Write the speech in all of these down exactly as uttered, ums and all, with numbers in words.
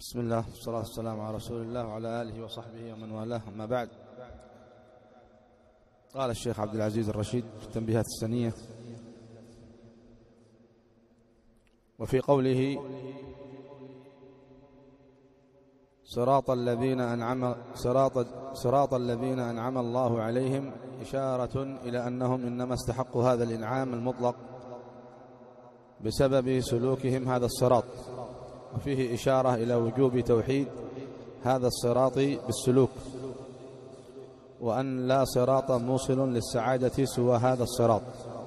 بسم الله والصلاة والسلام على رسول الله وعلى آله وصحبه ومن والاه، أما بعد. قال الشيخ عبد العزيز الرشيد في التنبيهات السنية: وفي قوله صراط الذين أنعم صراط صراط الذين أنعم الله عليهم إشارة إلى أنهم إنما استحقوا هذا الإنعام المطلق بسبب سلوكهم هذا الصراط، وفيه إشارة إلى وجوب توحيد هذا الصراط بالسلوك، وأن لا صراط موصل للسعادة سوى هذا الصراط.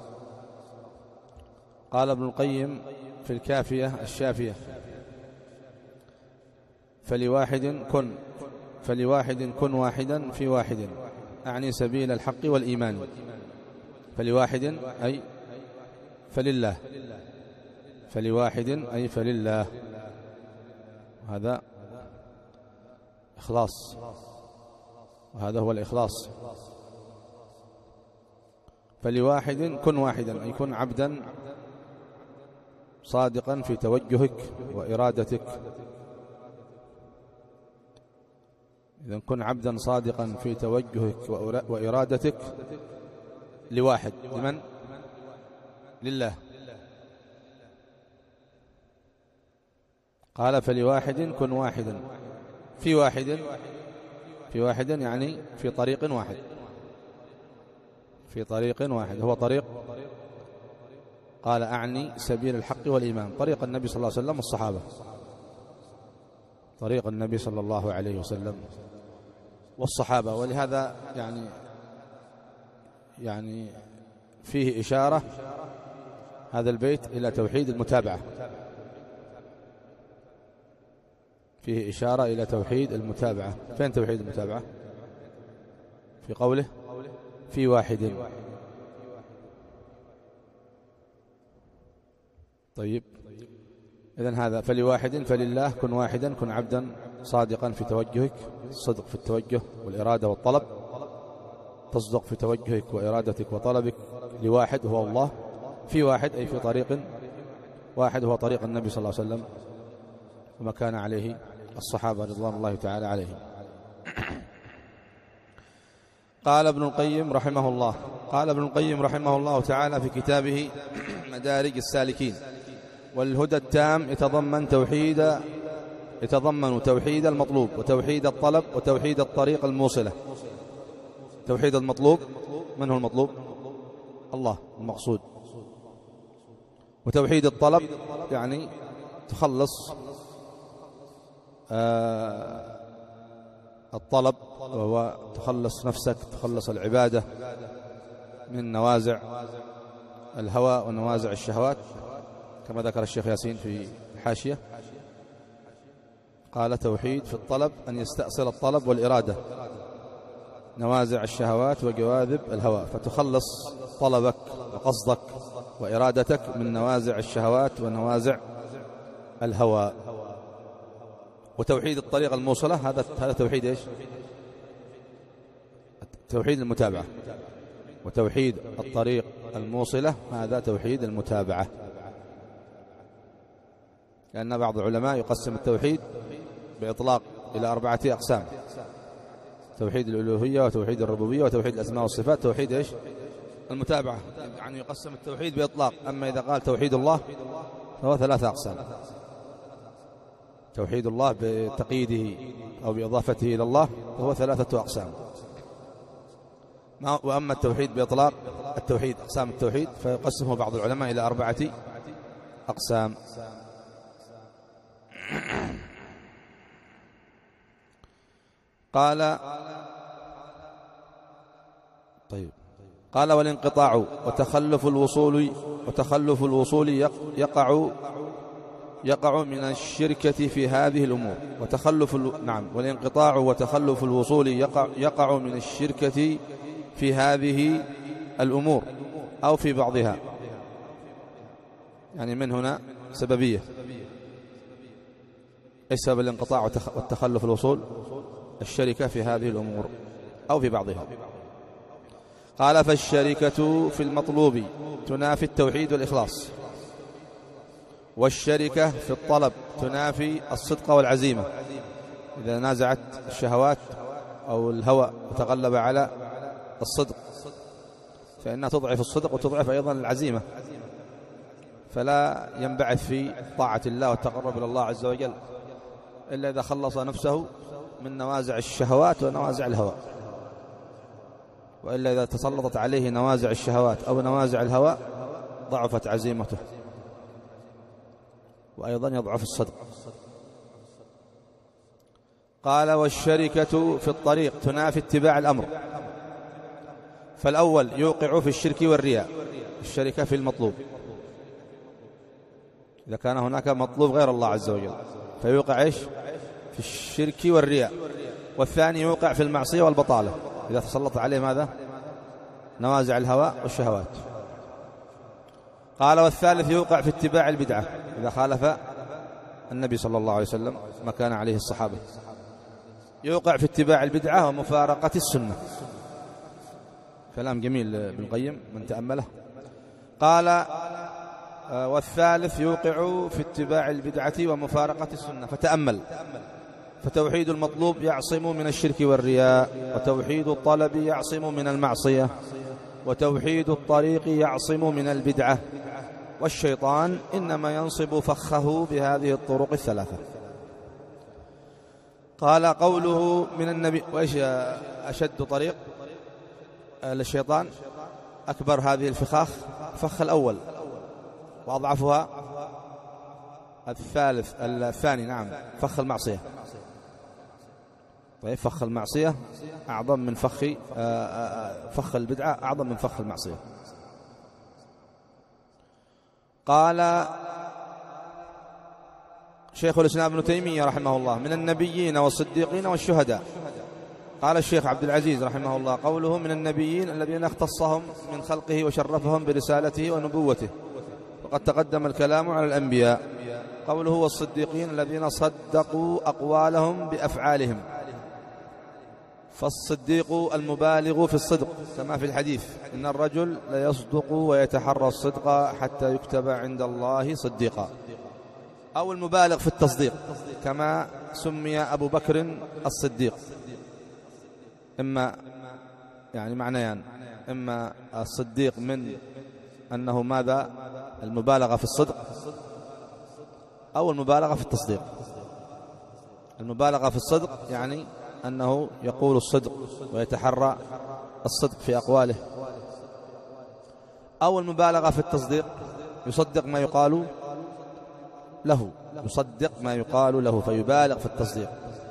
قال ابن القيم في الكافية الشافية: فلواحد كن فلواحد كن واحدا في واحد، أعني سبيل الحق والإيمان. فلواحد أي فلله، فلواحد أي فلله، هذا إخلاص، وهذا هو الإخلاص. فلواحد كن واحدا أي كن عبدا صادقا في توجهك وإرادتك. إذن كن عبدا صادقا في توجهك وإرادتك لواحد. لمن؟ لله. قال فلواحد كن واحدا في واحد، في واحد يعني في طريق واحد، في طريق واحد هو طريق، قال أعني سبيل الحق والإيمان، طريق النبي صلى الله عليه وسلم والصحابة، طريق النبي صلى الله عليه وسلم والصحابة. ولهذا يعني يعني فيه إشارة هذا البيت إلى توحيد المتابعة، فيه إشارة إلى توحيد المتابعة. فين توحيد المتابعة؟ في قوله في واحد. طيب، إذن هذا فلواحد فلله كن واحدا، كن عبدا صادقا في توجهك، الصدق في التوجه والإرادة والطلب، تصدق في توجهك وإرادتك وطلبك لواحد هو الله، في واحد أي في طريق واحد هو طريق النبي صلى الله عليه وسلم وما كان عليه الصحابة رضوان الله تعالى عليهم. قال ابن القيم رحمه الله قال ابن القيم رحمه الله تعالى في كتابه مدارج السالكين: والهدى التام يتضمن توحيد يتضمن توحيد المطلوب وتوحيد الطلب وتوحيد الطريق الموصلة. توحيد المطلوب، من هو المطلوب؟ الله المقصود. وتوحيد الطلب يعني تخلص آه الطلب، وهو تخلص نفسك، تخلص العبادة من نوازع الهوى ونوازع الشهوات، كما ذكر الشيخ ياسين في الحاشية. قال توحيد في الطلب أن يستأصل الطلب والإرادة نوازع الشهوات وجواذب الهوى، فتخلص طلبك وقصدك وإرادتك من نوازع الشهوات ونوازع الهوى. وتوحيد الطريق الموصلة هذا هذا توحيد ايش؟ توحيد المتابعة. وتوحيد الطريق الموصلة هذا توحيد المتابعة. لأن بعض العلماء يقسم التوحيد بإطلاق إلى أربعة أقسام: توحيد الألوهية وتوحيد الربوبية وتوحيد الأسماء والصفات. توحيد ايش؟ المتابعة، يعني يقسم التوحيد بإطلاق. أما إذا قال توحيد الله فهو ثلاثة أقسام: توحيد الله بتقييده أو بإضافته إلى الله فهو ثلاثة أقسام. وأما التوحيد بإطلاق التوحيد، أقسام التوحيد، فيقسمه بعض العلماء إلى أربعة أقسام. قال طيب قال والانقطاع وتخلف الوصول وتخلف الوصول يقع يقع من الشركة في هذه الأمور. وتخلف الو... نعم والانقطاع وتخلف الوصول يقع يقع من الشركة في هذه الأمور أو في بعضها، يعني من هنا سببية. ايش سبب الانقطاع والتخلف الوصول؟ الشركة في هذه الأمور أو في بعضها. قال فالشركة في المطلوب تنافي التوحيد والإخلاص، والشركة في الطلب تنافي الصدق والعزيمة. إذا نازعت الشهوات أو الهوى وتغلب على الصدق فإنها تضعف الصدق وتضعف أيضا العزيمة، فلا ينبعث في طاعة الله والتقرب إلى الله عز وجل إلا إذا خلص نفسه من نوازع الشهوات ونوازع الهوى، وإلا إذا تسلطت عليه نوازع الشهوات أو نوازع الهوى ضعفت عزيمته وأيضا يضعف الصدق. قال والشركة في الطريق تنافي اتباع الأمر. فالأول يوقع في الشرك والرياء، الشركة في المطلوب إذا كان هناك مطلوب غير الله عز وجل فيوقع إيش؟ في الشرك والرياء. والثاني يوقع في المعصية والبطالة إذا تسلط عليه ماذا؟ نوازع الهوى والشهوات. قال والثالث يوقع في اتباع البدعة إذا خالف النبي صلى الله عليه وسلم ما كان عليه الصحابة، يوقع في اتباع البدعة ومفارقة السنة. كلام جميل ابن القيم من تأمله. قال والثالث يوقع في اتباع البدعة ومفارقة السنة. فتأمل، فتوحيد المطلوب يعصم من الشرك والرياء، وتوحيد الطلب يعصم من المعصية، وتوحيد الطريق يعصم من البدعة، والشيطان إنما ينصب فخه بهذه الطرق الثلاثة. قال قوله من النبي. وإيش أشد طريق للشيطان؟ أكبر هذه الفخاخ فخ الأول، وأضعفها الثالث الثاني نعم فخ المعصية. طيب فخ المعصية أعظم من فخ فخ البدعة، أعظم من فخ المعصية. قال شيخ الإسلام ابن تيمية رحمه الله من النبيين والصديقين والشهداء. قال الشيخ عبد العزيز رحمه الله قوله من النبيين الذين اختصهم من خلقه وشرفهم برسالته ونبوته، وقد تقدم الكلام على الأنبياء. قوله والصديقين الذين صدقوا أقوالهم بأفعالهم، فالصديق المبالغ في الصدق كما في الحديث إن الرجل ليصدق ويتحرى الصدق حتى يكتب عند الله صديقا، أو المبالغ في التصديق كما سمي أبو بكر الصديق. إما يعني معنيان، إما الصديق من أنه ماذا؟ المبالغة في الصدق، أو المبالغة في التصديق. المبالغة في الصدق يعني أنه يقول الصدق ويتحرى الصدق في أقواله، أو المبالغة في التصديق يصدق ما يقال له، يصدق ما يقال له فيبالغ في التصديق،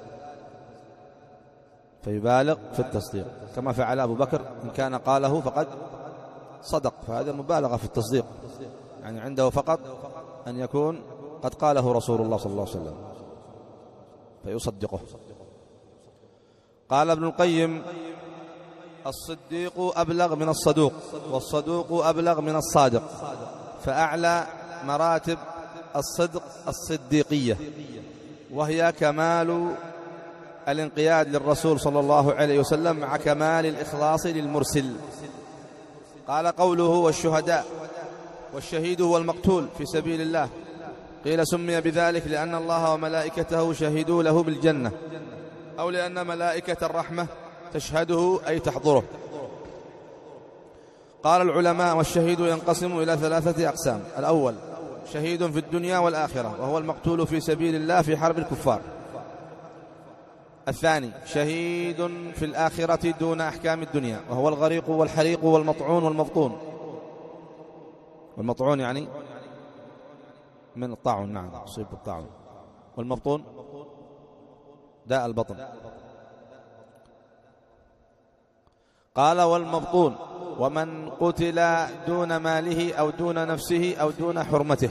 فيبالغ في التصديق كما فعل أبو بكر إن كان قاله فقد صدق، فهذا مبالغة في التصديق، يعني عنده فقط أن يكون قد قاله رسول الله صلى الله عليه وسلم فيصدقه. قال ابن القيم الصديق أبلغ من الصدوق، والصدوق أبلغ من الصادق، فأعلى مراتب الصدق الصديقية، وهي كمال الانقياد للرسول صلى الله عليه وسلم مع كمال الإخلاص للمرسل. قال قوله والشهداء، والشهيد هو المقتول في سبيل الله، قيل سمي بذلك لأن الله وملائكته شهدوا له بالجنة، أو لأن ملائكة الرحمة تشهده أي تحضره. قال العلماء والشهيد ينقسم إلى ثلاثة أقسام: الأول شهيد في الدنيا والآخرة وهو المقتول في سبيل الله في حرب الكفار. الثاني شهيد في الآخرة دون أحكام الدنيا وهو الغريق والحريق والمطعون والمبطون. والمطعون يعني من الطاعون، نعم يصيب بالطاعون. والمبطون داء البطن. قال والمبطون ومن قتل دون ماله أو دون نفسه أو دون حرمته.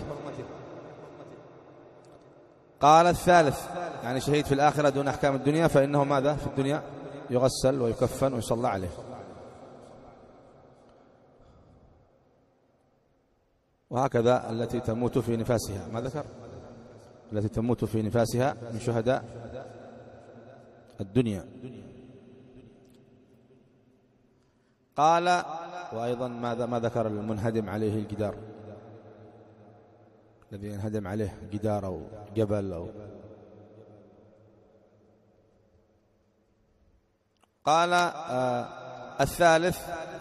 قال الثالث يعني شهيد في الآخرة دون أحكام الدنيا، فإنه ماذا؟ في الدنيا يغسل ويكفن ويصلى عليه. وهكذا التي تموت في نفاسها، ما ذكر؟ التي تموت في نفاسها من شهداء الدنيا. قال وأيضا ماذا ما ذكر المنهدم عليه الجدار، الذي ينهدم عليه جدار أو جبل أو. قال آه الثالث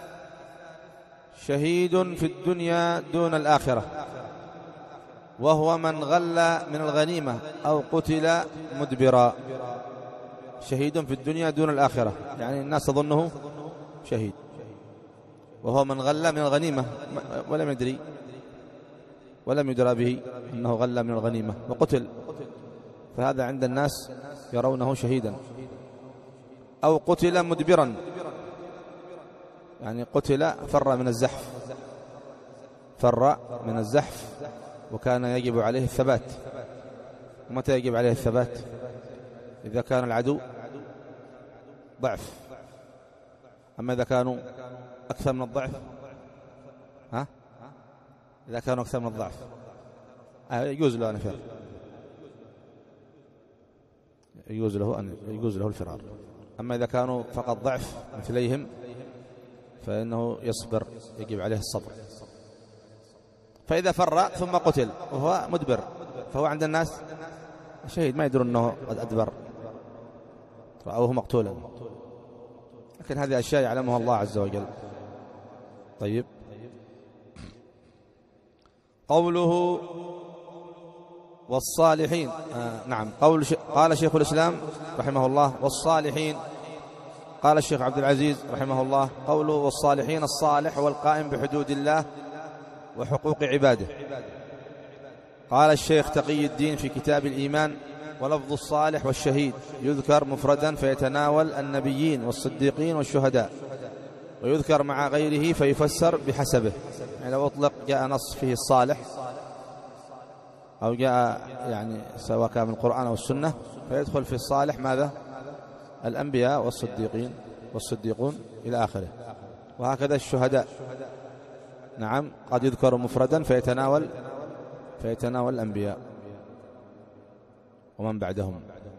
شهيد في الدنيا دون الآخرة، وهو من غل من الغنيمة أو قتل مدبرا. شهيد في الدنيا دون الآخرة، يعني الناس تظنه شهيد، وهو من غل من الغنيمة ولم يدري ولم يدرى به أنه غل من الغنيمة وقتل، فهذا عند الناس يرونه شهيدا. أو قتل مدبرا، يعني قتل فر من الزحف، فر من الزحف وكان يجب عليه الثبات. ومتى يجب عليه الثبات؟ إذا كان العدو ضعف. أما إذا كانوا أكثر من الضعف، ها؟ إذا كانوا أكثر من الضعف آه يجوز له أن يفر، يجوز له أن يجوز له الفرار. أما إذا كانوا فقط ضعف مثليهم فإنه يصبر، يجب عليه الصبر. فإذا فر ثم قتل وهو مدبر فهو عند الناس شهيد، ما يدرون أنه قد أدبر، رأوه مقتولا، لكن هذه أشياء يعلمها الله عز وجل. طيب، قوله والصالحين، آه نعم، قول ش... قال شيخ الإسلام رحمه الله والصالحين. قال الشيخ عبد العزيز رحمه الله قوله والصالحين الصالح والقائم بحدود الله وحقوق عباده. قال الشيخ تقي الدين في كتاب الإيمان ولفظ الصالح والشهيد يذكر مفردا فيتناول النبيين والصديقين والشهداء، ويذكر مع غيره فيفسر بحسبه. يعني لو أطلق جاء نص فيه الصالح أو جاء يعني سواء كان من القرآن أو السنة فيدخل في الصالح ماذا؟ الأنبياء والصديقين والصديقون إلى آخره. وهكذا الشهداء، نعم، قد يذكر مفردا فيتناول فيتناول الأنبياء ومن بعدهم.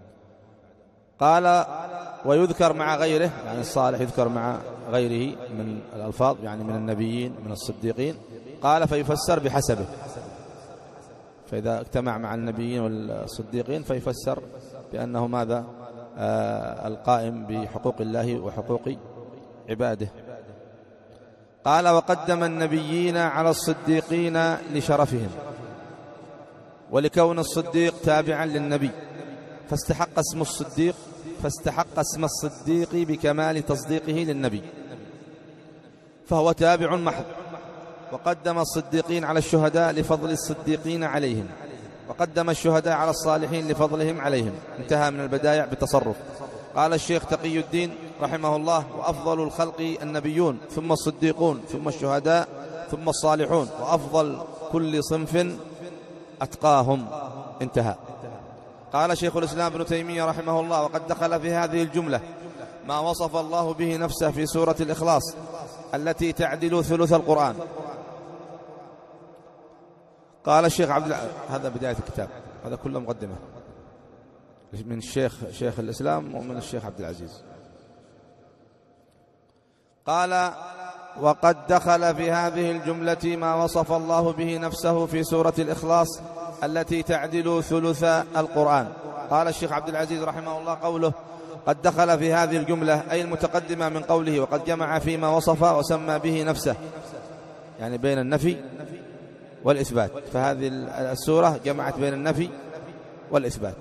قال ويذكر مع غيره، يعني الصالح يذكر مع غيره من الألفاظ، يعني من النبيين من الصديقين. قال فيفسر بحسبه، فإذا اجتمع مع النبيين والصديقين فيفسر بأنه ماذا؟ آه القائم بحقوق الله وحقوق عباده. قال وقدم النبيين على الصديقين لشرفهم ولكون الصديق تابعا للنبي، فاستحق اسم الصديق فاستحق اسم الصديق بكمال تصديقه للنبي، فهو تابع محض. وقدم الصديقين على الشهداء لفضل الصديقين عليهم، وقدم الشهداء على الصالحين لفضلهم عليهم. انتهى من البدايع بالتصرف. قال الشيخ تقي الدين رحمه الله وأفضل الخلق النبيون ثم الصديقون ثم الشهداء ثم الصالحون، وأفضل كل صنف أتقاهم. انتهى. قال شيخ الإسلام ابن تيمية رحمه الله وقد دخل في هذه الجملة ما وصف الله به نفسه في سورة الإخلاص التي تعدل ثلث القرآن. قال الشيخ عبد الع... هذا بداية الكتاب، هذا كله مقدمة من الشيخ شيخ الإسلام ومن الشيخ عبد العزيز. قال وقد دخل في هذه الجملة ما وصف الله به نفسه في سورة الإخلاص التي تعدل ثلث القرآن. قال الشيخ عبد العزيز رحمه الله قوله قد دخل في هذه الجملة أي المتقدمة من قوله وقد جمع فيما وصف وسمى به نفسه، يعني بين النفي والإثبات. فهذه السورة جمعت بين النفي والإثبات،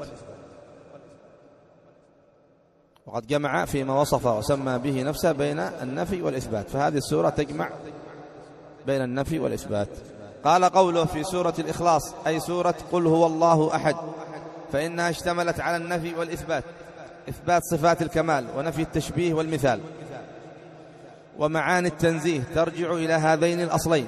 وقد جمع فيما وصف وسمى به نفسه بين النفي والإثبات، فهذه السورة تجمع بين النفي والإثبات. قال قوله في سورة الإخلاص أي سورة قل هو الله أحد، فإنها اشتملت على النفي والإثبات، إثبات صفات الكمال ونفي التشبيه والمثال، ومعاني التنزيه ترجع إلى هذين الأصلين.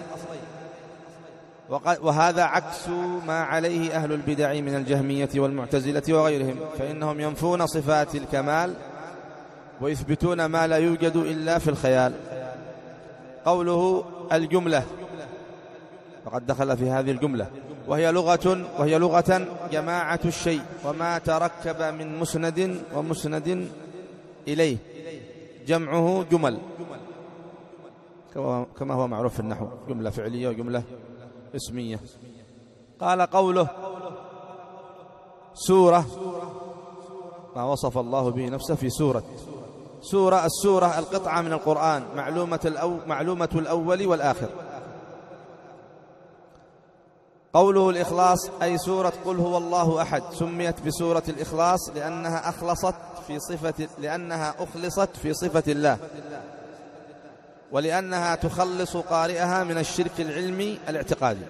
وهذا عكس ما عليه أهل البدع من الجهمية والمعتزلة وغيرهم، فإنهم ينفون صفات الكمال ويثبتون ما لا يوجد إلا في الخيال. قوله الجملة وقد دخل في هذه الجملة وهي لغة وهي لغة جماعة الشيء وما تركب من مسند ومسند إليه، جمعه جمل كما هو معروف في النحو، جملة فعلية وجملة اسمية. قال قوله سورة ما وصف الله به نفسه في سورة. سورة السورة القطعة من القرآن معلومة, الأو معلومة الأول والآخر. قوله الإخلاص أي سورة قل هو الله أحد سميت بسورة الإخلاص لأنها أخلصت في صفة لأنها أخلصت في صفة الله، ولأنها تخلص قارئها من الشرك العلمي الاعتقادي.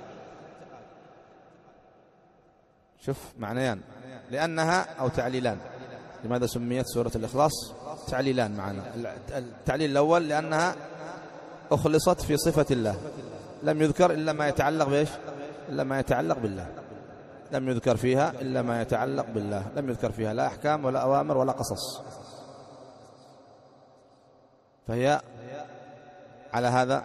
شوف معنيان، لأنها أو تعليلان. لماذا سميت سورة الإخلاص؟ تعليلان معنا. التعليل الأول لأنها أخلصت في صفة الله، لم يذكر إلا ما يتعلق بإيش؟ إلا ما يتعلق بالله. لم يذكر فيها إلا ما يتعلق بالله، لم يذكر فيها لا أحكام ولا أوامر ولا قصص. فهي على هذا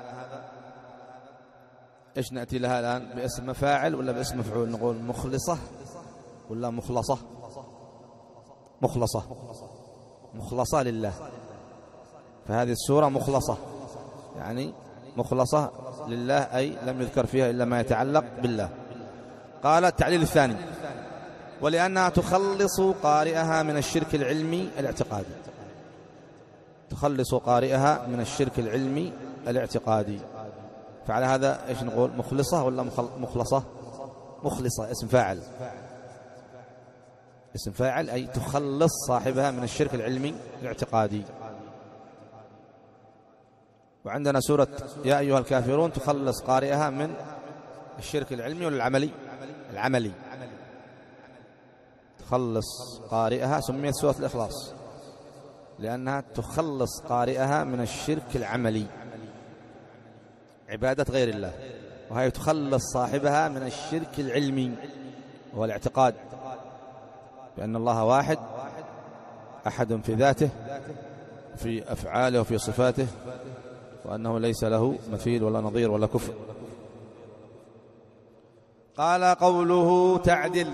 إيش نأتي لها الآن؟ باسم فاعل ولا باسم مفعول؟ نقول مخلصة ولا مخلصة؟ مخلصة، مخلصة لله. فهذه السورة مخلصة، يعني مخلصة لله، أي لم يذكر فيها إلا ما يتعلق بالله. قال التعليل الثاني ولأنها تخلص قارئها من الشرك العلمي الاعتقادي. تخلص قارئها من الشرك العلمي الاعتقادي. فعلى هذا إيش نقول؟ مخلصة ولا مخلصة؟ مخلصة اسم فاعل، اسم فاعل أي تخلص صاحبها من الشرك العلمي الاعتقادي. وعندنا سورة يا أيها الكافرون تخلص قارئها من الشرك العلمي ولا العملي؟ العملي. تخلص قارئها، سميت سورة الإخلاص لأنها تخلص قارئها من الشرك العملي، عبادة غير الله، وهي تخلص صاحبها من الشرك العلمي وهو الاعتقاد بأن الله واحد أحد في ذاته في أفعاله وفي صفاته، وأنه ليس له مثيل ولا نظير ولا كفء. قال قوله تعدل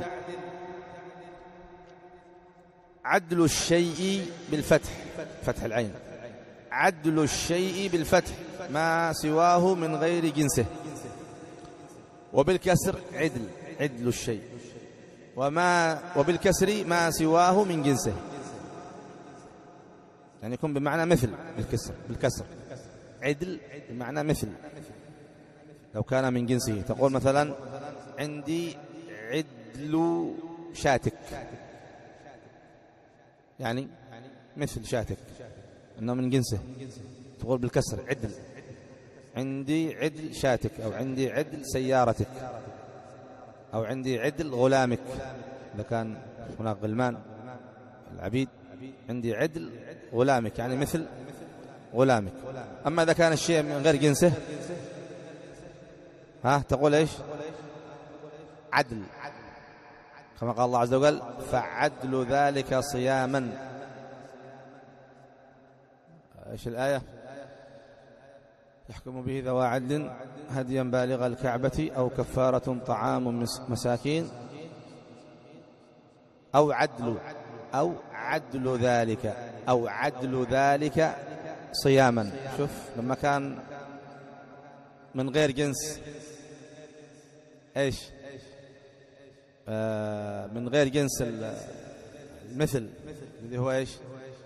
عدل الشيء بالفتح، فتح العين، عدل الشيء بالفتح ما سواه من غير جنسه، وبالكسر عدل عدل الشيء، وما وبالكسر ما سواه من جنسه، يعني يكون بمعنى مثل. بالكسر بالكسر عدل بمعنى مثل. لو كان من جنسه تقول مثلا عندي عدل شاتك، يعني مثل شاتك انه من جنسه. تقول بالكسر عدل، عندي عدل شاتك، او عندي عدل سيارتك، او عندي عدل غلامك اذا كان هناك غلمان العبيد، عندي عدل غلامك يعني مثل غلامك. اما اذا كان الشيء من غير جنسه ها تقول ايش؟ عدل، كما قال الله عز وجل فعدل ذلك صياما. ايش الآية؟ يحكم به ذوى عدل هديا بالغ الكعبة أو كفارة طعام مساكين أو عدل أو عدل ذلك أو عدل ذلك صياما. شوف لما كان من غير جنس ايش؟ آه من غير جنس المثل اللي هو ايش؟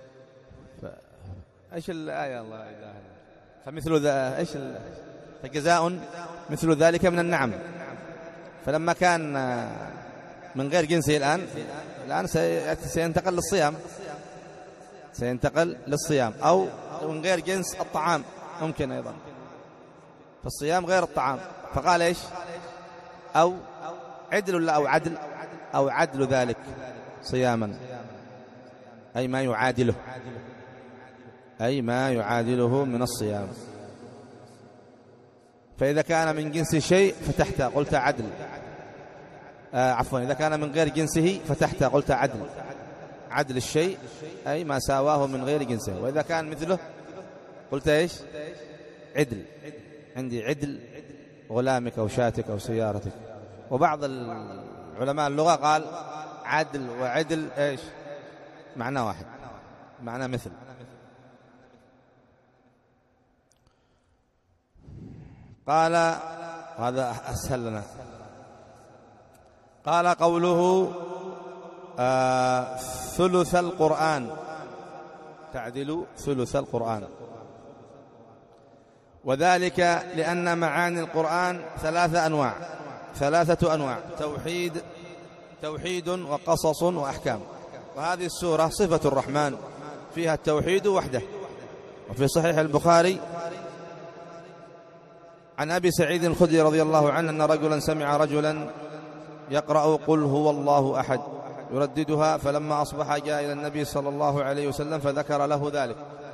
ايش الآية؟ الله اله الا فمثل ذا ايش فجزاء مثل ذلك من النعم. فلما كان من غير جنسه الآن الآن سينتقل للصيام، سينتقل للصيام. أو من غير جنس الطعام ممكن أيضا، فالصيام غير الطعام. فقال إيش؟ أو عدل ولا أو عدل؟ أو عدل ذلك صياما، أي ما يعادله، أي ما يعادله من الصيام. فإذا كان من جنس شيء فتحت قلت عدل، آه عفوا إذا كان من غير جنسه فتحت قلت عدل، عدل الشيء أي ما ساواه من غير جنسه. وإذا كان مثله قلت إيش؟ عدل، عندي عدل غلامك أو شاتك أو سيارتك. وبعض العلماء اللغة قال عدل وعدل إيش؟ معنى واحد، معنى مثل. قال هذا أسهل لنا. قال قوله آه ثلث القرآن، تعدل ثلث القرآن، وذلك لأن معاني القرآن ثلاثة أنواع ثلاثة أنواع توحيد توحيد وقصص وأحكام. وهذه السورة صفة الرحمن فيها التوحيد وحده. وفي صحيح البخاري عن أبي سعيد الخدري رضي الله عنه أن رجلا سمع رجلا يقرأ قل هو الله أحد يرددها، فلما أصبح جاء إلى النبي صلى الله عليه وسلم فذكر له ذلك،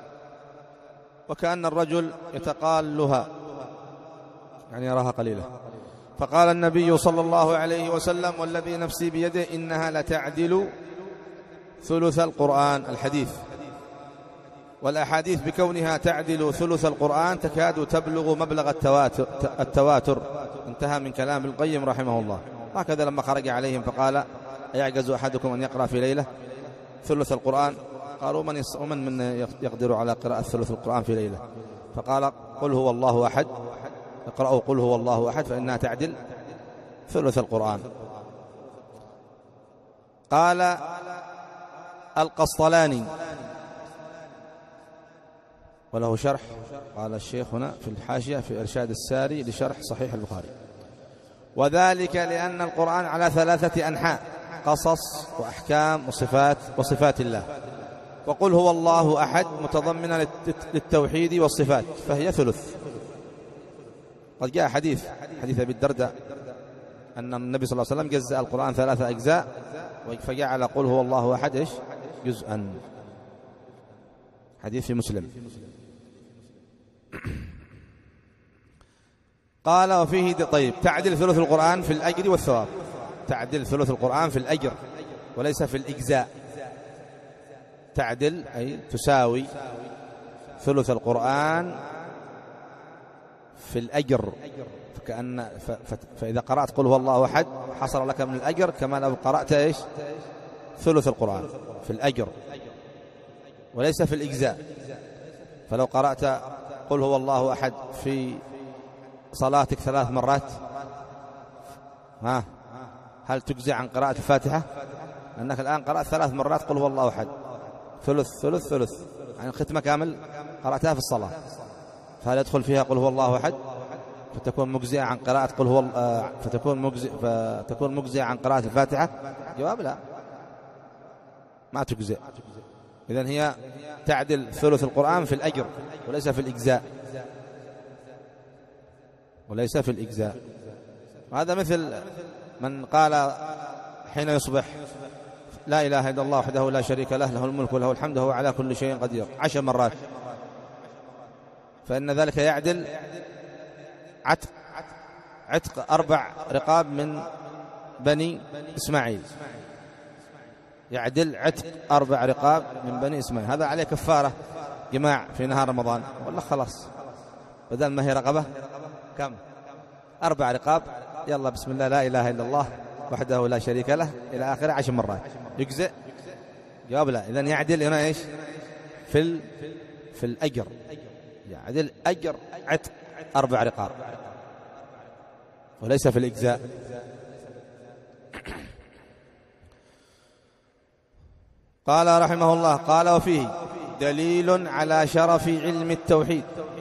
وكأن الرجل يتقالها يعني يراها قليلة، فقال النبي صلى الله عليه وسلم والذي نفسي بيده إنها لتعدل ثلث القرآن. الحديث والأحاديث بكونها تعدل ثلث القرآن تكاد تبلغ مبلغ التواتر, التواتر. انتهى من كلام ابن القيم رحمه الله. هكذا لما خرج عليهم فقال أيعجز أحدكم أن يقرأ في ليلة ثلث القرآن؟ قالوا من ومن من يقدر على قراءة ثلث القرآن في ليلة؟ فقال قل هو الله أحد، اقرأوا قل هو الله أحد فإنها تعدل ثلث القرآن. قال القسطلاني وله شرح، قال الشيخ هنا في الحاشية في إرشاد الساري لشرح صحيح البخاري، وذلك لأن القرآن على ثلاثة أنحاء: قصص وأحكام وصفات وصفات الله. وقل هو الله أحد متضمنة للتوحيد والصفات فهي ثلث. قد جاء حديث حديث أبي الدرداء أن النبي صلى الله عليه وسلم جزأ القرآن ثلاثة أجزاء فجعل قل هو الله أحد إيش جزءا، حديث في مسلم. قال وفيه طيب تعدل ثلث القرآن في الأجر والثواب، تعدل ثلث القرآن في الأجر وليس في الإجزاء. تعدل أي تساوي ثلث القرآن في الأجر، فكأن ف... ف... فإذا قرأت قل هو الله أحد حصل لك من الأجر كما لو قرأت إيش ثلث القرآن في الأجر وليس في الإجزاء. فلو قرأت قل هو الله أحد في صلاتك ثلاث مرات ها هل تجزي عن قراءة الفاتحة؟ أنك الآن قرأت ثلاث مرات قل هو الله أحد، ثلث ثلث ثلث يعني ختمة كامل قرأتها في الصلاة، فهل يدخل فيها قل هو الله أحد فتكون مجزئة عن قراءة قل هو فتكون مجزئ فتكون مجزئة عن قراءة الفاتحة؟ جواب لا، ما تجزئ. إذن هي تعدل ثلث القرآن في الأجر وليس في الإجزاء وليس في الإجزاء. وهذا مثل من قال حين يصبح لا إله إلا الله وحده لا شريك له له الملك وله الحمد وهو على كل شيء قدير عشر مرات، فإن ذلك يعدل عتق عتق أربع رقاب من بني إسماعيل، يعدل عتق أربع رقاب من بني إسماعيل. هذا عليه كفارة جماع في نهار رمضان، ولا خلاص بدل ما هي رقبة كم أربع رقاب، يلا بسم الله لا إله إلا الله وحده لا شريك له إلى آخره عشر مرات، يجزئ؟ جواب لا. إذن يعدل هنا إيش في ال... في الأجر، يعدل أجر عتق أربع رقاب وليس في الإجزاء. قال رحمه الله قال وفيه دليل على شرف علم التوحيد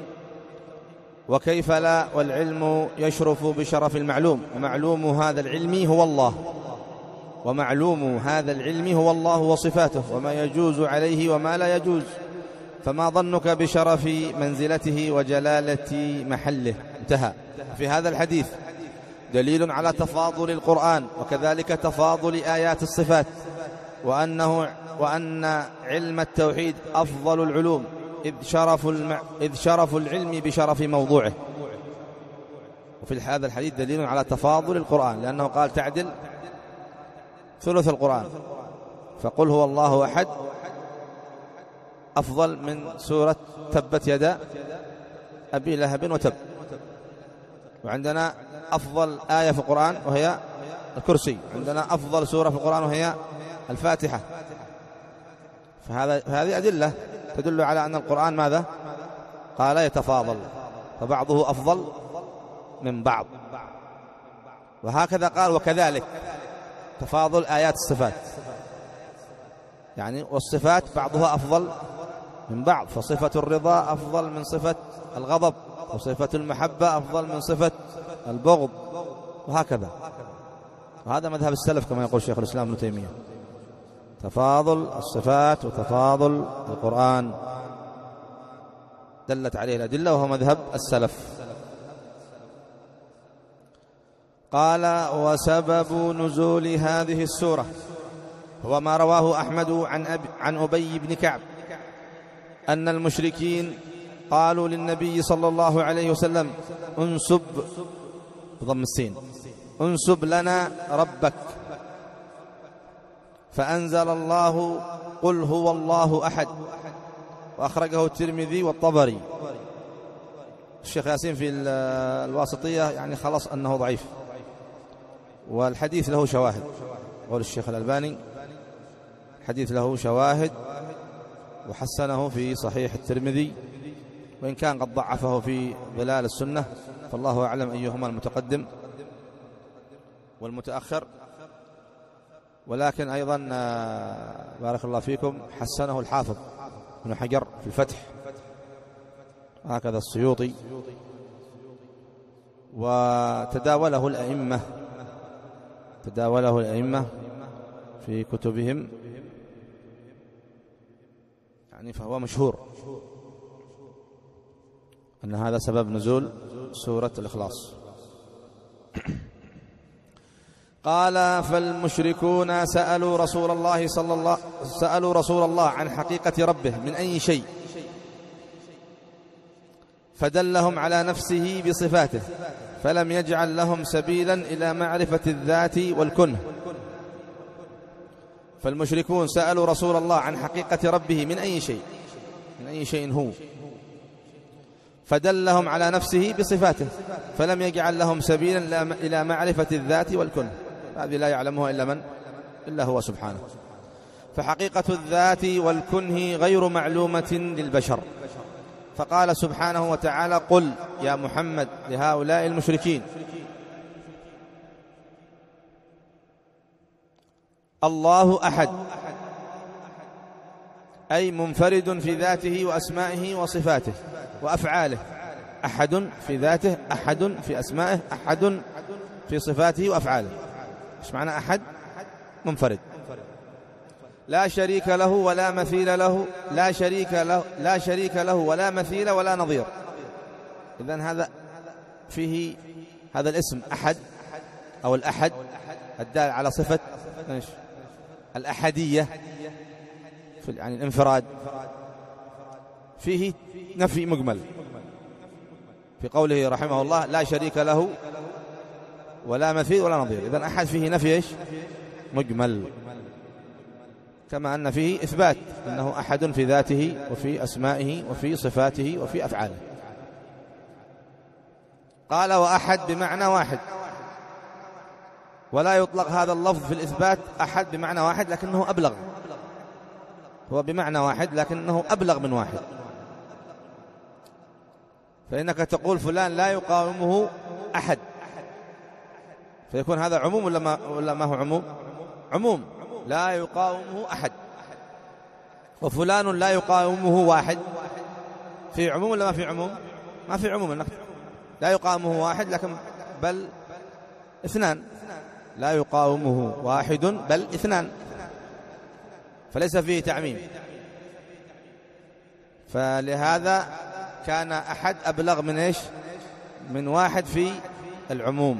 وكيف لا والعلم يشرف بشرف المعلوم، ومعلوم هذا العلم هو الله ومعلوم هذا العلم هو الله وصفاته وما يجوز عليه وما لا يجوز، فما ظنك بشرف منزلته وجلالة محله. انتهى. في هذا الحديث دليل على تفاضل القرآن وكذلك تفاضل آيات الصفات، وأنه وأن علم التوحيد أفضل العلوم إذ شرف, الم... إذ شرف العلم بشرف موضوعه. وفي هذا الحديث دليل على تفاضل القرآن لأنه قال تعدل ثلث القرآن، فقل هو الله أحد أفضل من سورة تبت يدا أبي لهب وتب. وعندنا أفضل آية في القرآن وهي الكرسي، عندنا أفضل سورة في القرآن وهي الفاتحة. فهذا فهذه أدلة تدل على أن القرآن ماذا؟ قال يتفاضل، فبعضه أفضل من بعض. وهكذا قال وكذلك تفاضل آيات الصفات، يعني والصفات بعضها أفضل من بعض، فصفة الرضا أفضل من صفة الغضب، وصفة المحبة أفضل من صفة البغض، وهكذا. وهذا مذهب السلف كما يقول شيخ الإسلام ابن تيمية، تفاضل الصفات وتفاضل القرآن دلت عليه الأدلة، وهو مذهب السلف. قال: وسبب نزول هذه السورة هو ما رواه أحمد عن, أبي عن أبي بن كعب أن المشركين قالوا للنبي صلى الله عليه وسلم: انسب بضم السين انسب لنا ربك، فأنزل الله: قل هو الله أحد، وأخرجه الترمذي والطبري. الشيخ ياسين في الواسطية يعني خلص أنه ضعيف، والحديث له شواهد، قول الشيخ الألباني حديث له شواهد، وحسنه في صحيح الترمذي، وإن كان قد ضعفه في ظلال السنة، فالله أعلم أيهما المتقدم والمتأخر. ولكن أيضا بارك الله فيكم حسنه الحافظ ابن حجر في الفتح، هكذا السيوطي، وتداوله الأئمة تداوله الأئمة في كتبهم، يعني فهو مشهور أن هذا سبب نزول سورة الإخلاص. قال: فالمشركون سألوا رسول الله صلى الله سألوا رسول الله عن حقيقة ربه من أي شيء، فدلهم على نفسه بصفاته، فلم يجعل لهم سبيلا إلى معرفة الذات والكنه. فالمشركون سألوا رسول الله عن حقيقة ربه من أي شيء من أي شيء هو، فدلهم على نفسه بصفاته، فلم يجعل لهم سبيلا إلى معرفة الذات والكنه. هذه لا يعلمها إلا من إلا هو سبحانه. فحقيقة الذات والكنه غير معلومة للبشر. فقال سبحانه وتعالى: قل يا محمد لهؤلاء المشركين: الله أحد، أي منفرد في ذاته وأسمائه وصفاته وأفعاله. أحد في ذاته، أحد في أسمائه، أحد في صفاته وأفعاله. إيش معنى أحد؟ منفرد، لا شريك له ولا مثيل له لا شريك له لا شريك له ولا مثيل ولا نظير. إذن هذا فيه هذا الاسم أحد أو الأحد الدال على صفة الأحدية، يعني الانفراد، فيه نفي مجمل في قوله رحمه الله: لا شريك له ولا مثيل ولا نظير. إذن أحد فيه نفي إيش؟ مجمل، كما أن فيه إثبات أنه أحد في ذاته وفي أسمائه وفي صفاته وفي أفعاله. قال: وأحد بمعنى واحد، ولا يطلق هذا اللفظ في الإثبات أحد بمعنى واحد، لكنه أبلغ. هو بمعنى واحد لكنه أبلغ من واحد، فإنك تقول فلان لا يقاومه أحد، فيكون هذا عموم ولا ما, ولا ما هو عموم؟ عموم، لا يقاومه أحد. وفلان لا يقاومه واحد، في عموم ولا ما في عموم؟ ما في عموم، إنك لا يقاومه واحد لكن بل اثنان، لا يقاومه واحد بل اثنان، فليس فيه تعميم. فلهذا كان أحد أبلغ من إيش؟ من واحد في العموم.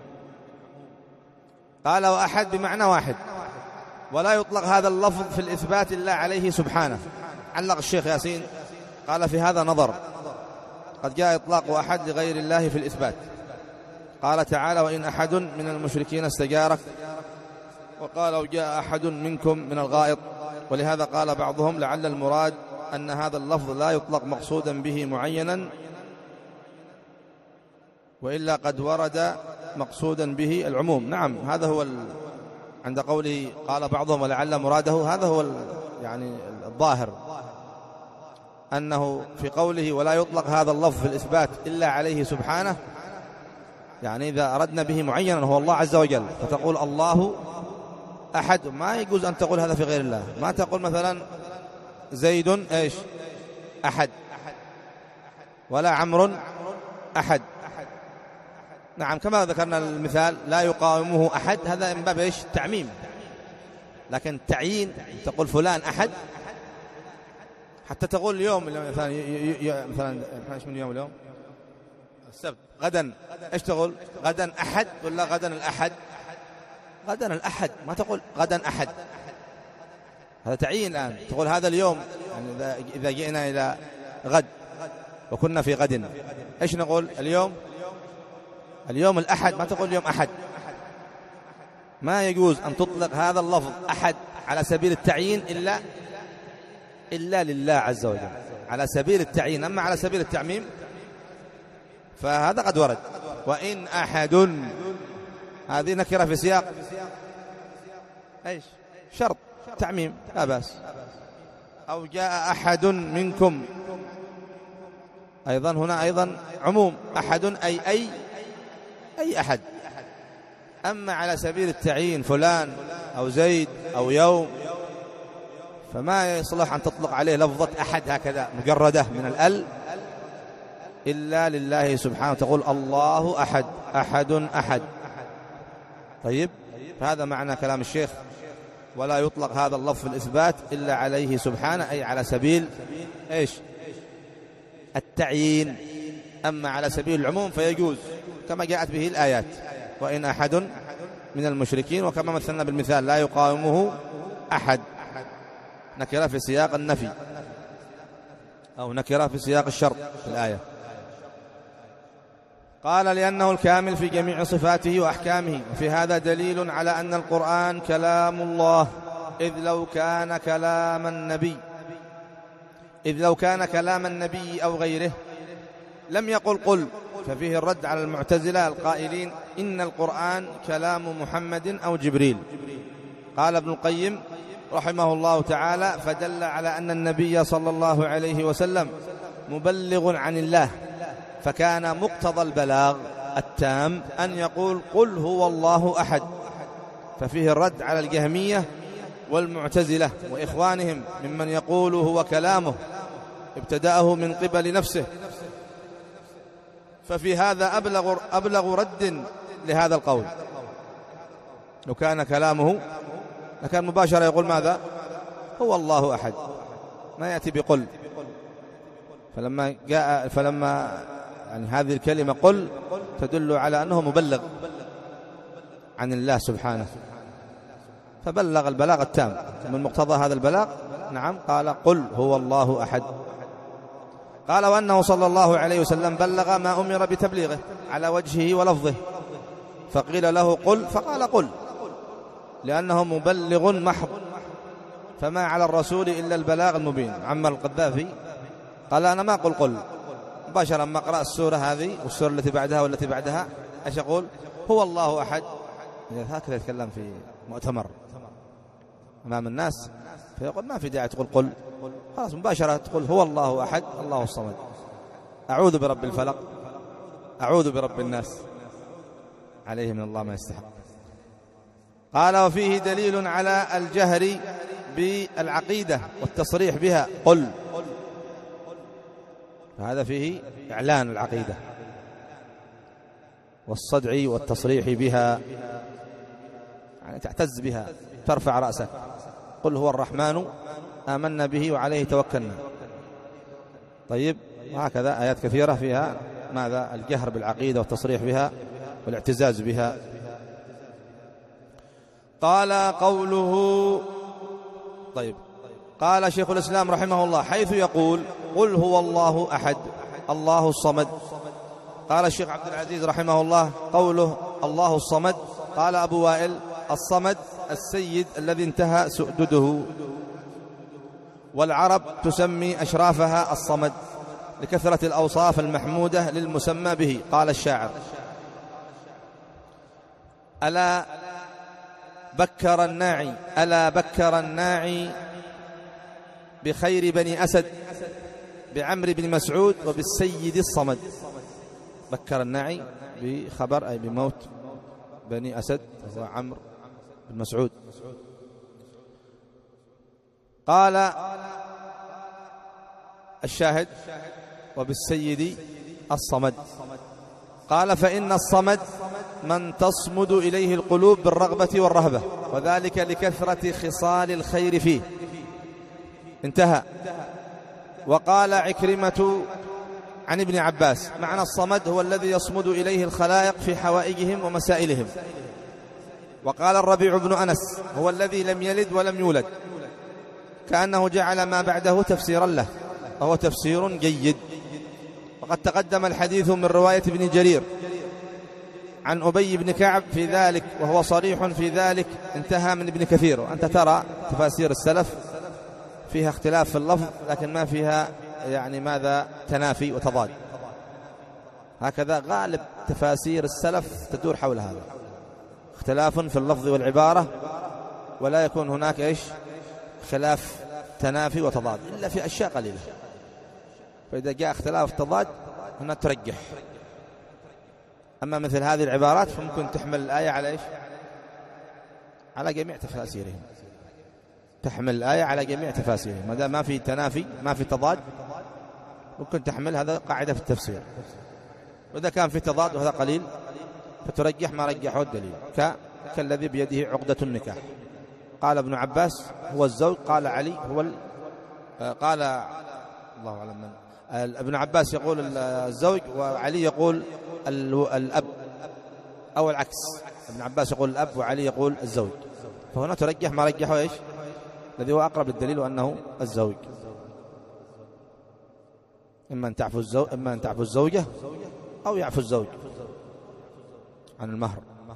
قال: وأحد بمعنى واحد، ولا يطلق هذا اللفظ في الإثبات إلا عليه سبحانه. علق الشيخ ياسين قال: في هذا نظر، قد جاء إطلاق أحد لغير الله في الإثبات. قال تعالى: وإن أحد من المشركين استجارك، وقال: وجاء أحد منكم من الغائط. ولهذا قال بعضهم: لعل المراد أن هذا اللفظ لا يطلق مقصودا به معينا، وإلا قد ورد مقصودا به العموم. نعم، هذا هو ال... عند قوله قال بعضهم ولعل مراده، هذا هو ال... يعني الظاهر، أنه في قوله ولا يطلق هذا اللفظ في الإثبات إلا عليه سبحانه، يعني إذا أردنا به معينا هو الله عز وجل، فتقول الله أحد ما يجوز أن تقول هذا في غير الله. ما تقول مثلا زيد إيش أحد، ولا عمرو أحد. نعم كما ذكرنا المثال لا يقاومه أحد، هذا من باب إيش تعميم. لكن تعيين تقول فلان أحد، حتى تقول اليوم مثلا مثلا ايش من يوم اليوم السبت، غدا ايش تقول؟ غدا أحد ولا غدا الأحد؟ غدا الأحد، ما تقول غدا أحد. هذا تعيين الآن. تقول هذا اليوم، يعني إذا جئنا إلى غد وكنا في غد ايش نقول؟ اليوم اليوم الأحد، ما تقول اليوم أحد. ما يجوز أن تطلق هذا اللفظ أحد على سبيل التعيين إلا إلا لله عز وجل، على سبيل التعيين. أما على سبيل التعميم فهذا قد ورد. وإن أحد، هذه نكرة في سياق ايش؟ شرط تعميم، لا بأس. أو جاء أحد منكم، أيضا هنا أيضا عموم، أحد أي أي أي أحد. أما على سبيل التعيين فلان أو زيد أو يوم، فما يصلح أن تطلق عليه لفظة أحد هكذا مجردة من الأل إلا لله سبحانه. تقول الله أحد، أحد أحد. طيب، فهذا معنى كلام الشيخ. ولا يطلق هذا اللفظ في الإثبات إلا عليه سبحانه، أي على سبيل إيش؟ التعيين. أما على سبيل العموم فيجوز كما جاءت به الآيات، وإن أحد من المشركين، وكما مثلنا بالمثال لا يقاومه أحد، نكرة في سياق النفي أو نكرة في سياق الشرط في الآية. قال لأنه الكامل في جميع صفاته وأحكامه. وفي هذا دليل على أن القرآن كلام الله، إذ لو كان كلام النبي إذ لو كان كلام النبي أو غيره لم يقل قل، ففيه الرد على المعتزلة القائلين إن القرآن كلام محمد أو جبريل. قال ابن القيم رحمه الله تعالى: فدل على أن النبي صلى الله عليه وسلم مبلغ عن الله، فكان مقتضى البلاغ التام أن يقول قل هو الله أحد. ففيه الرد على الجهمية والمعتزلة وإخوانهم ممن يقول هو كلامه ابتدأه من قبل نفسه. ففي هذا أبلغ, أبلغ رد لهذا القول. لو كان كلامه لكان مباشرة يقول ماذا؟ هو الله أحد، ما يأتي بقل. فلما جاء فلما يعني هذه الكلمة قل تدل على أنه مبلغ عن الله سبحانه، فبلغ البلاغ التام. من مقتضى هذا البلاغ نعم قال قل هو الله أحد. قال: وأنه صلى الله عليه وسلم بلغ ما أمر بتبليغه على وجهه ولفظه، فقيل له قل فقال قل، لأنه مبلغ محض، فما على الرسول إلا البلاغ المبين. عمر القذافي قال: أنا ما أقول قل، مباشرة ما أقرأ السورة هذه والسورة التي بعدها والتي بعدها ايش أقول؟ هو الله أحد. هكذا يتكلم في مؤتمر أمام الناس، فيقول ما في داعي تقول قل، خلاص مباشرة تقول هو الله أحد الله الصمد، أعوذ برب الفلق، أعوذ برب الناس، عليه من الله ما يستحق. قال: وفيه دليل على الجهر بالعقيدة والتصريح بها قل، فهذا فيه إعلان العقيدة والصدع والتصريح بها، يعني تعتز بها، ترفع رأسك. قل هو الرحمن آمنا به وعليه توكلنا. طيب، وهكذا آيات كثيرة فيها ماذا؟ الجهر بالعقيدة والتصريح بها والاعتزاز بها. قال قوله طيب قال شيخ الإسلام رحمه الله حيث يقول قل هو الله أحد الله الصمد. قال الشيخ عبد العزيز رحمه الله قوله الله الصمد، قال أبو وائل: الصمد السيد الذي انتهى سؤدده، والعرب تسمي أشرافها الصمد لكثرة الأوصاف المحمودة للمسمى به. قال الشاعر: ألا بكر الناعي ألا بكر الناعي بخير بني أسد بعمر بن مسعود وبالسيد الصمد. بكر الناعي بخبر أي بموت بني أسد وهو عمرو بن مسعود. قال الشاهد: وبالسيد الصمد. قال: فإن الصمد من تصمد إليه القلوب بالرغبة والرهبة، وذلك لكثرة خصال الخير فيه. انتهى. وقال عكرمة عن ابن عباس: معنى الصمد هو الذي يصمد إليه الخلائق في حوائجهم ومسائلهم. وقال الربيع بن أنس: هو الذي لم يلد ولم يولد، كأنه جعل ما بعده تفسيرا له، وهو تفسير جيد. وقد تقدم الحديث من رواية ابن جرير عن أبي بن كعب في ذلك، وهو صريح في ذلك. انتهى من ابن كثير. وأنت ترى تفاسير السلف فيها اختلاف في اللفظ، لكن ما فيها يعني ماذا تنافي وتضاد. هكذا غالب تفاسير السلف تدور حول هذا، اختلاف في اللفظ والعبارة، ولا يكون هناك إيش خلاف تنافي وتضاد إلا في أشياء قليلة. فإذا جاء اختلاف تضاد هنا ترجح. أما مثل هذه العبارات فممكن تحمل الآية على إيش على جميع تفاسيرهم، تحمل الآية على جميع تفاسيرهم ما دام ما في تنافي ما في تضاد، ممكن تحمل. هذا قاعدة في التفسير. وإذا كان في تضاد وهذا قليل فترجح ما رجحه الدليل، كالذي بيده عقدة النكاح. قال ابن عباس هو الزوج، قال علي هو ال... قال الله أعلم من ابن عباس يقول الزوج وعلي يقول الأب، أو العكس، ابن عباس يقول الأب وعلي يقول الزوج. فهنا ترجح ما رجحه إيش الذي هو أقرب للدليل، وأنه الزوج. إما أن تعفو الزوج إما أن تعفو الزوجة أو يعفو الزوج عن المهر.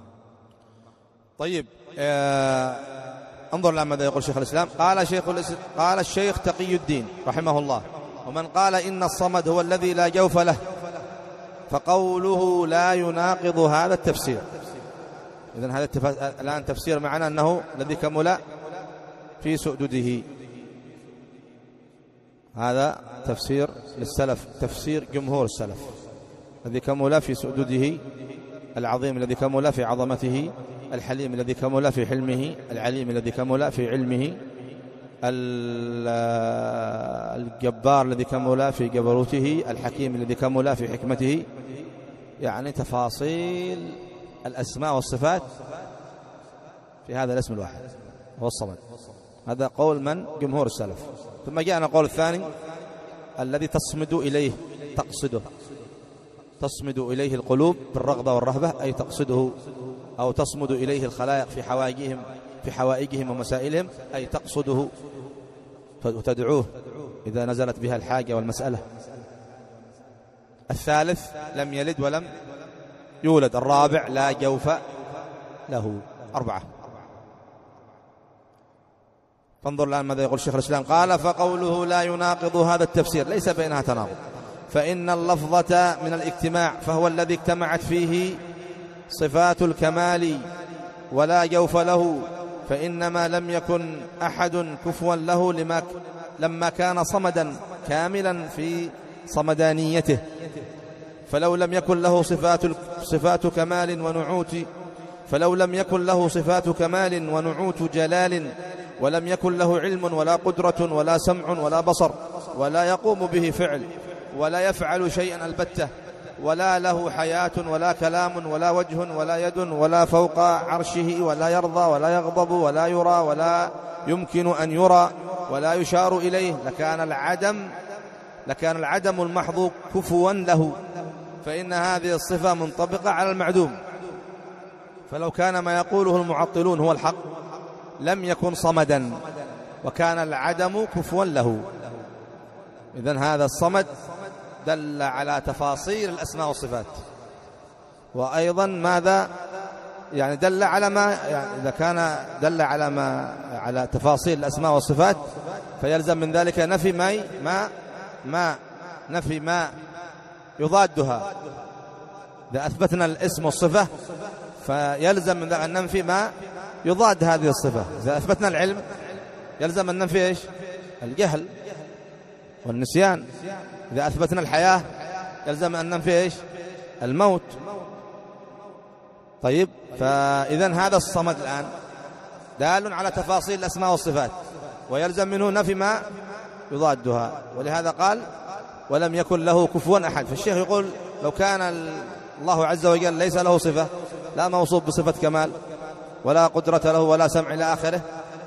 طيب، آه انظر الآن ماذا يقول شيخ الإسلام. قال شيخ الإسلام قال الشيخ تقي الدين رحمه الله: ومن قال إن الصمد هو الذي لا جوف له فقوله لا يناقض هذا التفسير. إذن هذا التف... الآن تفسير معنا أنه الذي كمل في سؤدده. هذا تفسير للسلف، تفسير جمهور السلف: الذي كمل في سؤدده العظيم، الذي كمل في عظمته، الحليم الذي كمل في حلمه، العليم الذي كمل في علمه، الجبار الذي كمل في جبروته، الحكيم الذي كمل في حكمته. يعني تفاصيل الأسماء والصفات في هذا الاسم الواحد هو الصمد. هذا قول من جمهور السلف. ثم جاءنا قول الثاني: الذي تصمد إليه، تقصده، تصمد إليه القلوب بالرغبة والرهبة، أي تقصده أو تصمد إليه الخلائق في حوائجهم في حوائجهم ومسائلهم، أي تقصده وتدعوه إذا نزلت بها الحاجة والمسألة. الثالث: لم يلد ولم يولد. الرابع: لا جوف له. أربعة. فانظر الآن ماذا يقول شيخ الإسلام. قال: فقوله لا يناقض هذا التفسير ليس بينها تناقض، فإن اللفظة من الاجتماع، فهو الذي اجتمعت فيه صفات الكمال ولا جوف له، فإنما لم يكن أحد كفوا له لما لما كان صمدا كاملا في صمدانيته. فلو لم يكن له صفات صفات كمال ونعوت فلو لم يكن له صفات كمال ونعوت جلال، ولم يكن له علم ولا قدرة ولا سمع ولا بصر، ولا يقوم به فعل، ولا يفعل شيئا البتة، ولا له حياة ولا كلام ولا وجه ولا يد ولا فوق عرشه، ولا يرضى ولا يغضب ولا يرى ولا يمكن أن يرى ولا يشار إليه، لكان العدم لكان العدم المحض كفوا له، فإن هذه الصفة منطبقة على المعدوم. فلو كان ما يقوله المعطلون هو الحق لم يكن صمدا، وكان العدم كفوا له. إذن هذا الصمد دل على تفاصيل الأسماء والصفات، وأيضا ماذا يعني دل على ما يعني إذا كان دل على ما على تفاصيل الأسماء والصفات فيلزم من ذلك نفي ما ما ما نفي ما يضادها. إذا أثبتنا الاسم والصفة فيلزم من ذلك أن ننفي ما يضاد هذه الصفة. إذا أثبتنا العلم يلزم أن ننفي إيش؟ الجهل والنسيان. إذا أثبتنا الحياة يلزم أن ننفي إيش؟ الموت. طيب، فإذن هذا الصمد الآن دال على تفاصيل الأسماء والصفات، ويلزم منه نفي ما يضادها، ولهذا قال ولم يكن له كفوا أحد. فالشيخ يقول لو كان الله عز وجل ليس له صفة، لا موصوف بصفة كمال ولا قدرة له ولا سمع إلى آخره،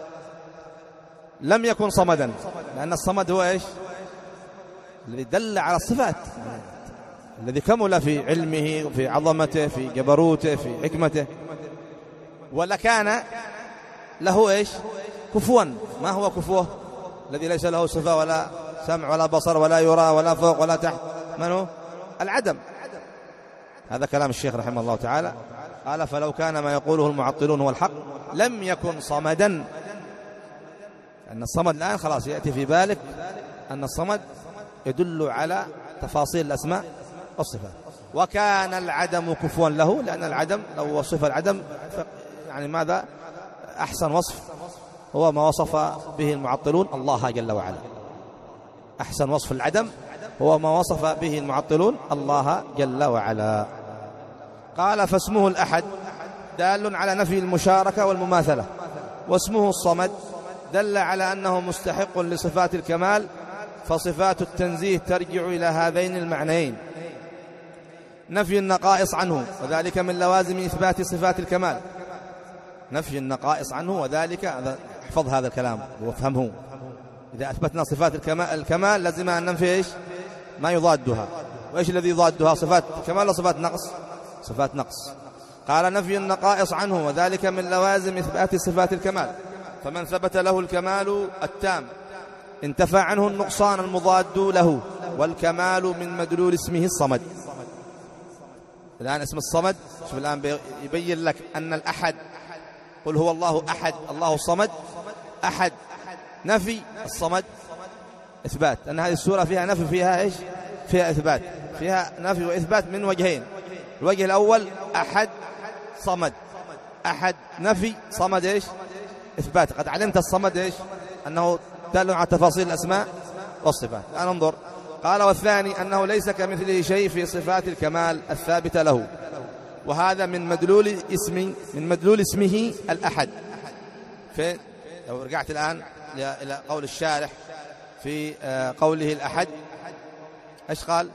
لم يكن صمدا، لأن الصمد هو إيش؟ الذي دل على الصفات، الذي كمل في علمه في عظمته في جبروته في حكمته. ولكان له إيش؟ كفوا. ما هو كفوه؟ الذي ليس له صفة ولا سمع ولا بصر ولا يرى ولا فوق ولا تحت، من هو؟ العدم. هذا كلام الشيخ رحمه الله تعالى. قال فلو كان ما يقوله المعطلون هو الحق لم يكن صمدا. أن الصمد الآن خلاص يأتي في بالك أن الصمد يدل على تفاصيل الأسماء والصفات. وكان العدم كفوا له، لأن العدم لو وصف العدم يعني ماذا أحسن وصف هو ما وصف به المعطلون الله جل وعلا. أحسن وصف العدم هو ما وصف به المعطلون الله جل وعلا. قال فاسمه الأحد دال على نفي المشاركة والمماثلة، واسمه الصمد دل على أنه مستحق لصفات الكمال، فصفات التنزيه ترجع إلى هذين المعنيين: نفي النقائص عنه وذلك من لوازم إثبات صفات الكمال. نفي النقائص عنه وذلك، احفظ هذا الكلام وافهمه، إذا أثبتنا صفات الكمال, الكمال لازم أن ننفي إيش؟ ما يضادها. وإيش الذي يضادها؟ صفات كمال ولا صفات نقص؟ صفات نقص. قال نفي النقائص عنه وذلك من لوازم إثبات صفات الكمال، فمن ثبت له الكمال التام انتفى عنه النقصان المضاد له، والكمال من مدلول اسمه الصمد. الآن اسم الصمد شوف الآن يبين لك أن الأحد، قل هو الله أحد الله الصمد، أحد نفي، الصمد إثبات. أن هذه السورة فيها نفي فيها إيش؟ فيها إثبات، فيها نفي وإثبات من وجهين. الوجه الأول أحد صمد، أحد نفي، صمد إيش؟ إثبات. قد علمت الصمد إيش؟ أنه دل على تفاصيل الأسماء والصفات. الآن انظر، قال والثاني أنه ليس كمثله شيء في صفات الكمال الثابتة له، وهذا من مدلول اسم من مدلول اسمه الأحد. في لو رجعت الآن إلى قول الشارح في قوله الأحد، إيش قال؟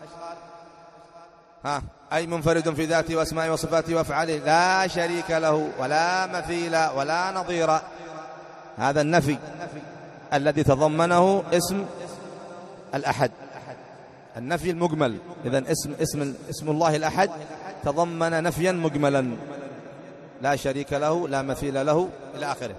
ها أي منفرد في ذاته وأسمائه وصفاته وأفعاله لا شريك له ولا مثيل ولا نظير. هذا النفي الذي تضمنه اسم الأحد، النفي المجمل. إذن اسم اسم اسم الله الأحد تضمن نفيا مجملا، لا شريك له لا مثيل له إلى آخره.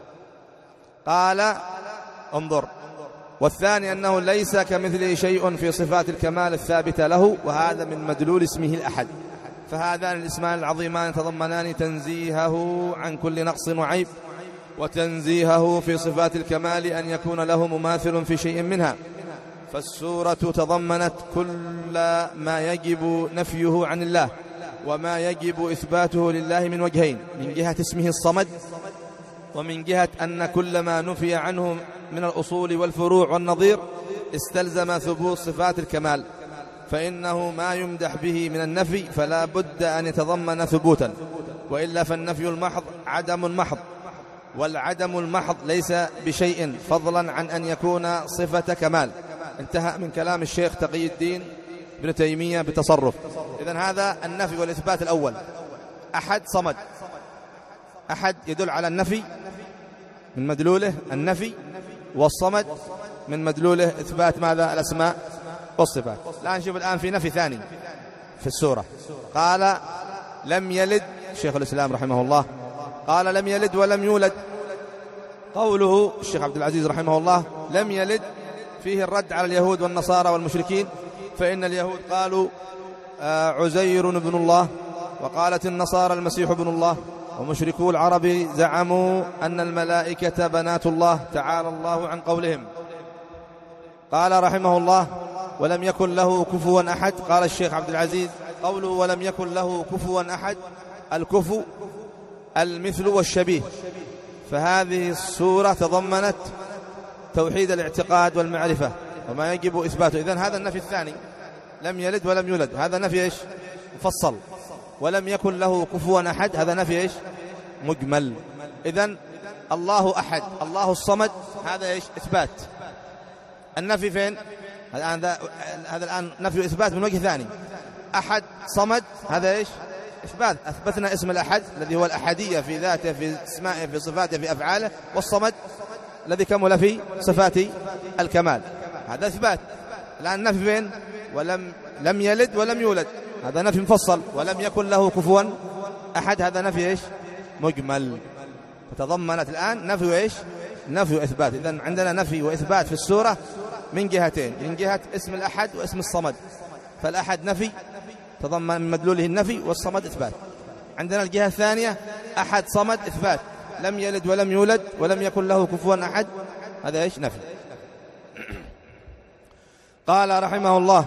قال انظر، والثاني أنه ليس كمثله شيء في صفات الكمال الثابتة له، وهذا من مدلول اسمه الأحد. فهذان الاسمان العظيمان تضمنان تنزيهه عن كل نقص وعيب، وتنزيهه في صفات الكمال أن يكون له مماثل في شيء منها. فالسورة تضمنت كل ما يجب نفيه عن الله وما يجب إثباته لله من وجهين: من جهة اسمه الصمد، ومن جهة أن كل ما نفي عنه من الأصول والفروع والنظير استلزم ثبوت صفات الكمال، فإنه ما يمدح به من النفي فلا بد أن يتضمن ثبوتا، وإلا فالنفي المحض عدم محض، والعدم المحض ليس بشيء فضلا عن أن يكون صفة كمال. انتهى من كلام الشيخ تقي الدين ابن تيمية بتصرف. إذن هذا النفي والإثبات الأول. أحد صمد، أحد يدل على النفي من مدلوله النفي، والصمد من مدلوله إثبات ماذا؟ الأسماء والصفات. الآن نشوف الآن في نفي ثاني في السورة. قال لم يلد، شيخ الإسلام رحمه الله قال لم يلد ولم يولد. قوله الشيخ عبد العزيز رحمه الله لم يلد فيه الرد على اليهود والنصارى والمشركين، فإن اليهود قالوا عزير ابن الله، وقالت النصارى المسيح ابن الله، ومشركو العرب زعموا أن الملائكة بنات الله تعالى الله عن قولهم. قال رحمه الله ولم يكن له كفوا أحد. قال الشيخ عبد العزيز قوله ولم يكن له كفوا أحد، الكفو المثل والشبيه. فهذه السورة تضمنت توحيد الاعتقاد والمعرفة وما يجب إثباته. إذن هذا النفي الثاني، لم يلد ولم يولد، هذا نفي إيش؟ مفصل. ولم يكن له كفوا أحد، هذا نفي إيش؟ مجمل. إذن الله أحد، الله الصمد، هذا إيش؟ إثبات. النفي فين؟ الآن هذا الآن نفي وإثبات من وجه ثاني. أحد صمد هذا إيش؟ إثبات، أثبتنا اسم الأحد الذي هو الأحدية في ذاته في اسمائه في صفاته في أفعاله، والصمد الذي كمل في صفات الكمال، هذا إثبات. الآن نفي فين؟ ولم لم يلد ولم يولد، هذا نفي مفصل. ولم يكن له كفوا أحد، هذا نفي إيش؟ مجمل. فتضمنت الآن نفي وإيش؟ نفي وإثبات. إذن عندنا نفي وإثبات في السورة من جهتين، من جهة اسم الأحد واسم الصمد. فالأحد نفي تضمن من مدلوله النفي، والصمد إثبات. عندنا الجهة الثانية أحد صمد إثبات، لم يلد ولم يولد ولم يكن له كفوا أحد، هذا إيش؟ نفي. قال رحمه الله: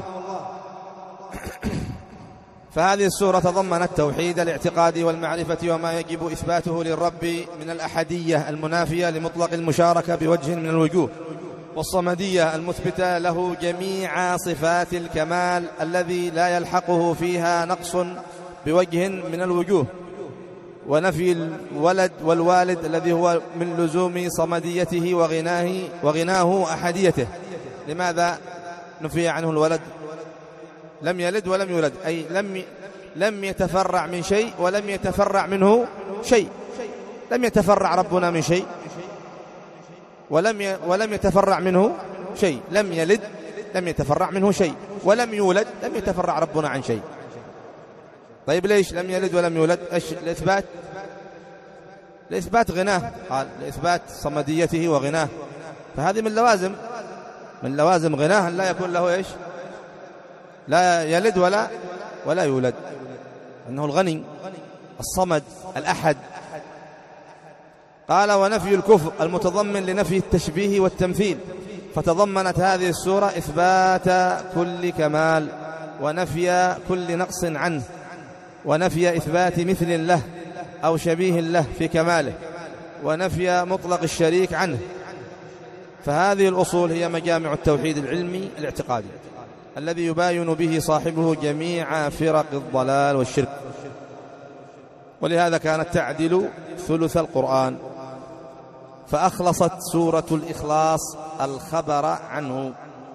فهذه السورة تضمنت توحيد الاعتقاد والمعرفة وما يجب إثباته للرب من الأحدية المنافية لمطلق المشاركة بوجه من الوجوه، والصمدية المثبتة له جميع صفات الكمال الذي لا يلحقه فيها نقص بوجه من الوجوه، ونفي الولد والوالد الذي هو من لزوم صمديته وغناه وغناه أحديته. لماذا نفي عنه الولد؟ لم يلد ولم يولد، أي لم لم يتفرع من شيء ولم يتفرع منه شيء. لم يتفرع ربنا من شيء ولم ولم يتفرع منه شيء. لم يلد لم يتفرع منه شيء، ولم يولد لم يتفرع ربنا عن شيء. طيب ليش لم يلد ولم يولد؟ ايش الإثبات؟ لإثبات غناه، قال لإثبات صمديته وغناه. فهذه من لوازم من لوازم غناه أن لا يكون له ايش؟ لا يلد ولا ولا يولد، أنه الغني الصمد الأحد. قال: ونفي الكفر المتضمن لنفي التشبيه والتمثيل. فتضمنت هذه السورة إثبات كل كمال ونفي كل نقص عنه، ونفي إثبات مثل له أو شبيه له في كماله، ونفي مطلق الشريك عنه. فهذه الأصول هي مجامع التوحيد العلمي الاعتقادي الذي يباين به صاحبه جميع فرق الضلال والشرك. ولهذا كانت تعدل ثلث القرآن. فأخلصت سورة الإخلاص الخبر عنه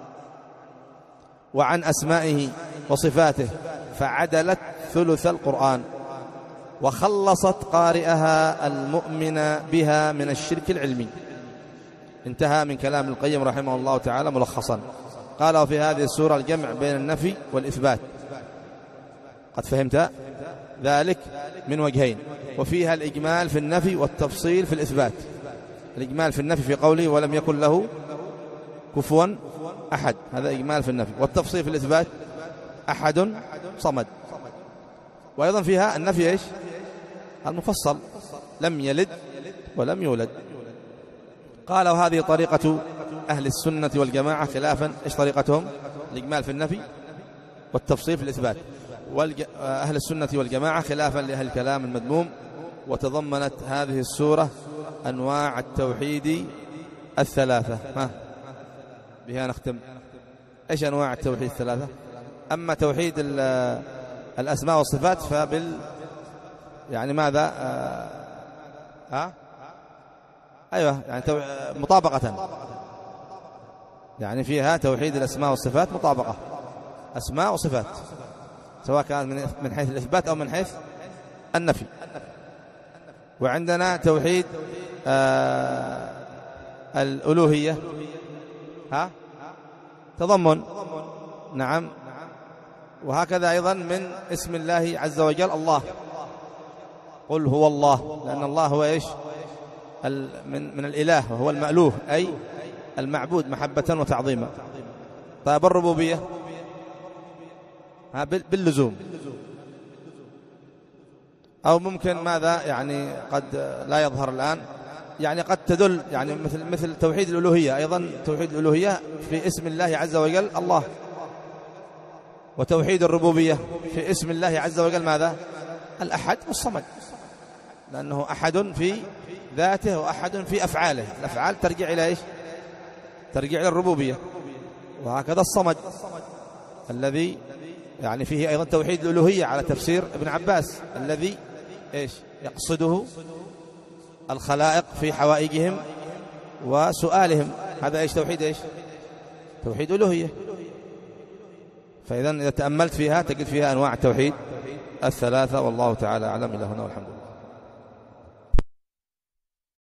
وعن أسمائه وصفاته، فعدلت ثلث القرآن، وخلصت قارئها المؤمن بها من الشرك العلمي. انتهى من كلام القيم رحمه الله تعالى ملخصا. قال: في هذه السورة الجمع بين النفي والإثبات. قد فهمت ذلك من وجهين، وفيها الإجمال في النفي والتفصيل في الإثبات. الإجمال في النفي في قوله ولم يكن له كفوا أحد، هذا إجمال في النفي، والتفصيل في الإثبات أحد صمد. وأيضا فيها النفي إيش؟ المفصل، لم يلد ولم يولد. قال: وهذه طريقة أهل السنة والجماعة خلافا. إيش طريقتهم؟ الإجمال في النفي والتفصيل في الإثبات. أهل السنة والجماعة خلافا لأهل الكلام المذموم. وتضمنت هذه السورة أنواع التوحيد الثلاثة. ها بها نختم. إيش أنواع التوحيد الثلاثة؟ أما توحيد الأسماء والصفات فبال يعني ماذا آه... ها أيوة يعني تو... مطابقة، يعني فيها توحيد الأسماء والصفات مطابقة، أسماء وصفات، سواء كانت من حيث الإثبات أو من حيث النفي. وعندنا توحيد آه الألوهية، ها تضمن، نعم. وهكذا أيضا من اسم الله عز وجل الله، قل هو الله، لأن الله هو إيش؟ من من الإله، وهو المألوه أي المعبود محبة وتعظيما. طيب الربوبية باللزوم، أو ممكن ماذا يعني قد لا يظهر الآن، يعني قد تدل يعني مثل مثل توحيد الألوهية. أيضا توحيد الألوهية في اسم الله عز وجل الله، وتوحيد الربوبية في اسم الله عز وجل ماذا؟ الأحد والصمد، لأنه أحد في ذاته وأحد في أفعاله. الأفعال ترجع إلى إيش؟ ترجع إلى الربوبية. وهكذا الصمد الذي يعني فيه أيضا توحيد الألوهية على تفسير ابن عباس، الذي إيش يقصده الخلائق في حوائجهم وسؤالهم. هذا ايش؟ توحيد ايش؟ توحيد ألوهية. فإذا إذا تأملت فيها تجد فيها أنواع التوحيد الثلاثة، والله تعالى أعلم. إلهنا والحمد لله.